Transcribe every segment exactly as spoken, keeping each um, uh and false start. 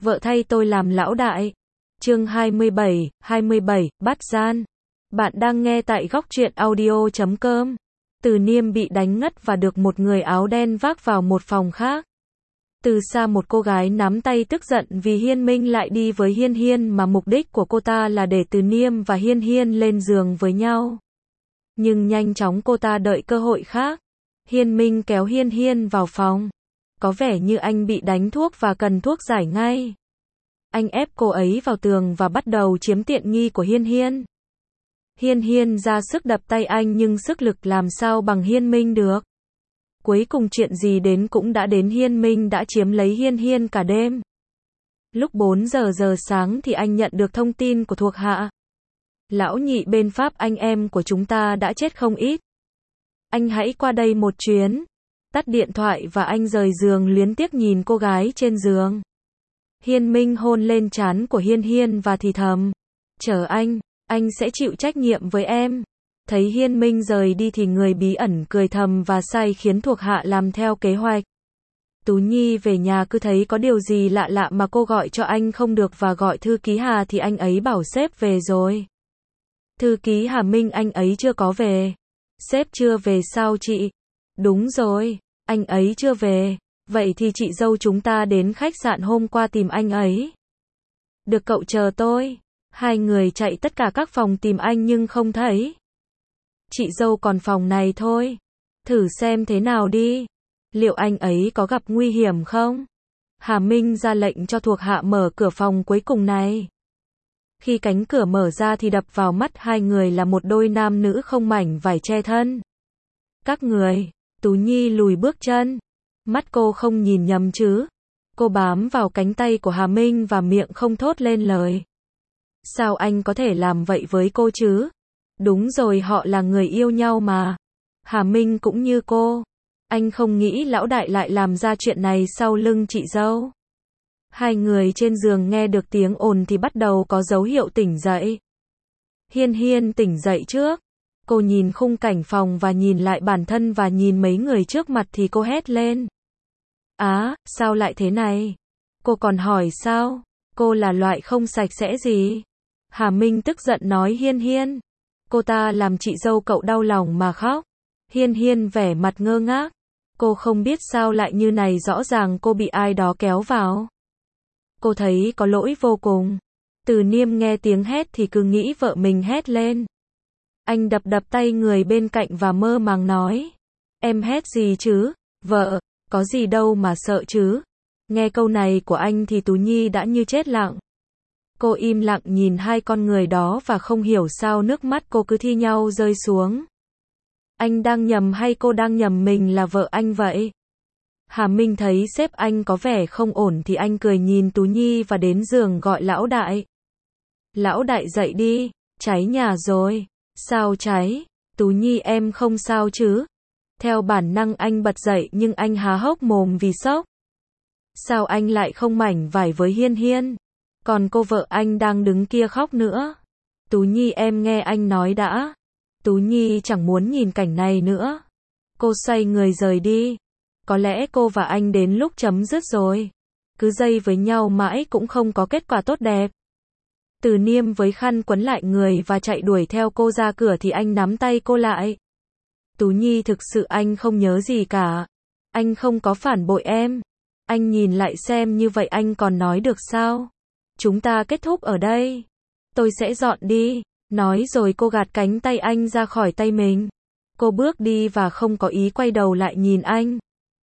Vợ thay tôi làm lão đại. Chương hai mươi bảy, hai mươi bảy, bắt gian. Bạn đang nghe tại góc truyện audio chấm com. Từ Niêm bị đánh ngất và được một người áo đen vác vào một phòng khác. Từ xa một cô gái nắm tay tức giận vì Hiên Minh lại đi với Hiên Hiên mà mục đích của cô ta là để Từ Niêm và Hiên Hiên lên giường với nhau. Nhưng nhanh chóng cô ta đợi cơ hội khác. Hiên Minh kéo Hiên Hiên vào phòng. Có vẻ như anh bị đánh thuốc và cần thuốc giải ngay. Anh ép cô ấy vào tường và bắt đầu chiếm tiện nghi của Hiên Hiên. Hiên Hiên ra sức đập tay anh nhưng sức lực làm sao bằng Hiên Minh được. Cuối cùng chuyện gì đến cũng đã đến, Hiên Minh đã chiếm lấy Hiên Hiên cả đêm. Lúc bốn giờ giờ sáng thì anh nhận được thông tin của thuộc hạ. Lão nhị bên Pháp, anh em của chúng ta đã chết không ít. Anh hãy qua đây một chuyến. Tắt điện thoại và anh rời giường luyến tiếc nhìn cô gái trên giường. Hiên Minh hôn lên trán của Hiên Hiên và thì thầm. Chờ anh, anh sẽ chịu trách nhiệm với em. Thấy Hiên Minh rời đi thì người bí ẩn cười thầm và sai khiến thuộc hạ làm theo kế hoạch. Tú Nhi về nhà cứ thấy có điều gì lạ lạ mà cô gọi cho anh không được và gọi thư ký Hà thì anh ấy bảo sếp về rồi. Thư ký Hà Minh, anh ấy chưa có về. Sếp chưa về sao chị? Đúng rồi, anh ấy chưa về. Vậy thì chị dâu chúng ta đến khách sạn hôm qua tìm anh ấy. Được, cậu chờ tôi. Hai người chạy tất cả các phòng tìm anh nhưng không thấy. Chị dâu còn phòng này thôi. Thử xem thế nào đi. Liệu anh ấy có gặp nguy hiểm không? Hà Minh ra lệnh cho thuộc hạ mở cửa phòng cuối cùng này. Khi cánh cửa mở ra thì đập vào mắt hai người là một đôi nam nữ không mảnh vải che thân. Các người, Tú Nhi lùi bước chân. Mắt cô không nhìn nhầm chứ. Cô bám vào cánh tay của Hà Minh và miệng không thốt lên lời. Sao anh có thể làm vậy với cô chứ? Đúng rồi, họ là người yêu nhau mà. Hà Minh cũng như cô. Anh không nghĩ lão đại lại làm ra chuyện này sau lưng chị dâu. Hai người trên giường nghe được tiếng ồn thì bắt đầu có dấu hiệu tỉnh dậy. Hiên Hiên tỉnh dậy trước. Cô nhìn khung cảnh phòng và nhìn lại bản thân và nhìn mấy người trước mặt thì cô hét lên. Á, sao lại thế này? Cô còn hỏi sao? Cô là loại không sạch sẽ gì? Hà Minh tức giận nói Hiên Hiên. Cô ta làm chị dâu cậu đau lòng mà khóc. Hiên Hiên vẻ mặt ngơ ngác. Cô không biết sao lại như này, rõ ràng cô bị ai đó kéo vào. Cô thấy có lỗi vô cùng. Từ Niêm nghe tiếng hét thì cứ nghĩ vợ mình hét lên. Anh đập đập tay người bên cạnh và mơ màng nói. Em hét gì chứ? Vợ, có gì đâu mà sợ chứ? Nghe câu này của anh thì Tú Nhi đã như chết lặng. Cô im lặng nhìn hai con người đó và không hiểu sao nước mắt cô cứ thi nhau rơi xuống. Anh đang nhầm hay cô đang nhầm mình là vợ anh vậy? Hà Minh thấy sếp anh có vẻ không ổn thì anh cười nhìn Tú Nhi và đến giường gọi lão đại. Lão đại dậy đi, cháy nhà rồi. Sao cháy? Tú Nhi em không sao chứ? Theo bản năng anh bật dậy nhưng anh há hốc mồm vì sốc. Sao anh lại không mảnh vải với Hiên Hiên? Còn cô vợ anh đang đứng kia khóc nữa. Tú Nhi em nghe anh nói đã. Tú Nhi chẳng muốn nhìn cảnh này nữa. Cô xoay người rời đi. Có lẽ cô và anh đến lúc chấm dứt rồi. Cứ dây với nhau mãi cũng không có kết quả tốt đẹp. Từ Niêm với khăn quấn lại người và chạy đuổi theo cô ra cửa thì anh nắm tay cô lại. Tú Nhi, thực sự anh không nhớ gì cả. Anh không có phản bội em. Anh nhìn lại xem như vậy anh còn nói được sao? Chúng ta kết thúc ở đây. Tôi sẽ dọn đi. Nói rồi cô gạt cánh tay anh ra khỏi tay mình. Cô bước đi và không có ý quay đầu lại nhìn anh.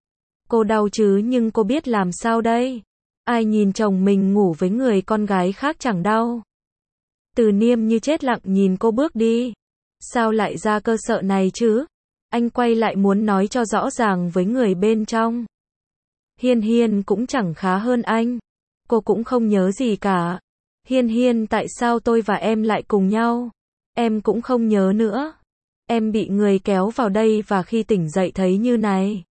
Cô đau chứ nhưng cô biết làm sao đây? Ai nhìn chồng mình ngủ với người con gái khác chẳng đau. Từ Niêm như chết lặng nhìn cô bước đi. Sao lại ra cơ sở này chứ? Anh quay lại muốn nói cho rõ ràng với người bên trong. Hiên Hiên cũng chẳng khá hơn anh. Cô cũng không nhớ gì cả. Hiên Hiên, tại sao tôi và em lại cùng nhau? Em cũng không nhớ nữa. Em bị người kéo vào đây và khi tỉnh dậy thấy như này.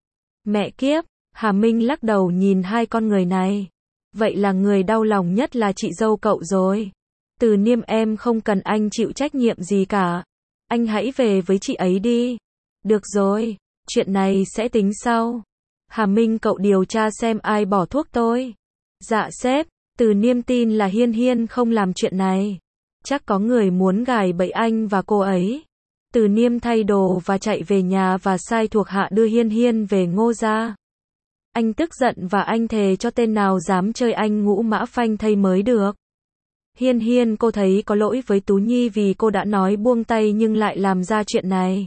Mẹ kiếp, Hà Minh lắc đầu nhìn hai con người này. Vậy là người đau lòng nhất là chị dâu cậu rồi. Từ Niêm, em không cần anh chịu trách nhiệm gì cả. Anh hãy về với chị ấy đi. Được rồi, chuyện này sẽ tính sau. Hà Minh, cậu điều tra xem ai bỏ thuốc tôi. Dạ sếp, Từ Niêm tin là Hiên Hiên không làm chuyện này. Chắc có người muốn gài bẫy anh và cô ấy. Từ Niêm thay đồ và chạy về nhà và sai thuộc hạ đưa Hiên Hiên về Ngô gia. Anh tức giận và anh thề cho tên nào dám chơi anh ngũ mã phanh thây mới được. Hiên Hiên, cô thấy có lỗi với Tú Nhi vì cô đã nói buông tay nhưng lại làm ra chuyện này.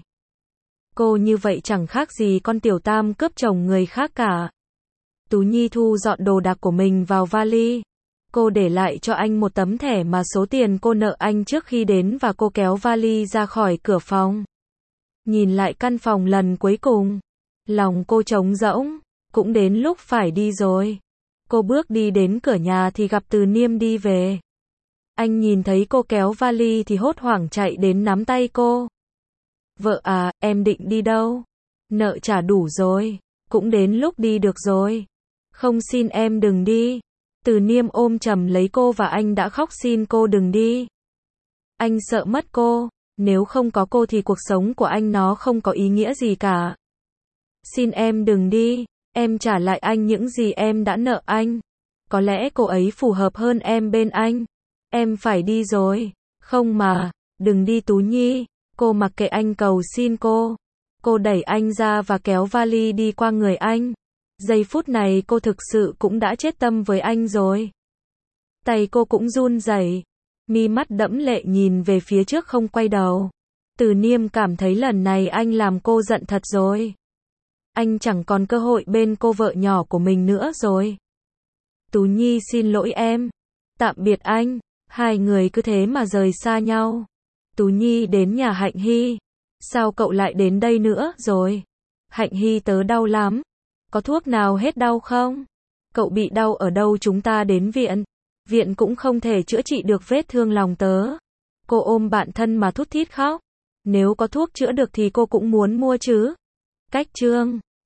Cô như vậy chẳng khác gì con tiểu tam cướp chồng người khác cả. Tú Nhi thu dọn đồ đạc của mình vào vali. Cô để lại cho anh một tấm thẻ mà số tiền cô nợ anh trước khi đến và cô kéo vali ra khỏi cửa phòng. Nhìn lại căn phòng lần cuối cùng. Lòng cô trống rỗng. Cũng đến lúc phải đi rồi. Cô bước đi đến cửa nhà thì gặp Từ Niêm đi về. Anh nhìn thấy cô kéo vali thì hốt hoảng chạy đến nắm tay cô. Vợ à, em định đi đâu? Nợ trả đủ rồi. Cũng đến lúc đi được rồi. Không, xin em đừng đi. Từ Niêm ôm chầm lấy cô và anh đã khóc xin cô đừng đi. Anh sợ mất cô. Nếu không có cô thì cuộc sống của anh nó không có ý nghĩa gì cả. Xin em đừng đi. Em trả lại anh những gì em đã nợ anh. Có lẽ cô ấy phù hợp hơn em bên anh. Em phải đi rồi. Không mà, đừng đi Tú Nhi. Cô mặc kệ anh cầu xin cô. Cô đẩy anh ra và kéo vali đi qua người anh. Giây phút này cô thực sự cũng đã chết tâm với anh rồi. Tay cô cũng run rẩy, mi mắt đẫm lệ nhìn về phía trước không quay đầu. Từ Niêm cảm thấy lần này anh làm cô giận thật rồi. Anh chẳng còn cơ hội bên cô vợ nhỏ của mình nữa rồi. Tú Nhi xin lỗi em. Tạm biệt anh. Hai người cứ thế mà rời xa nhau. Tú Nhi đến nhà Hạnh Hy. Sao cậu lại đến đây nữa rồi? Hạnh Hy, tớ đau lắm. Có thuốc nào hết đau không? Cậu bị đau ở đâu chúng ta đến viện? Viện cũng không thể chữa trị được vết thương lòng tớ. Cô ôm bạn thân mà thút thít khóc. Nếu có thuốc chữa được thì cô cũng muốn mua chứ. Cách chương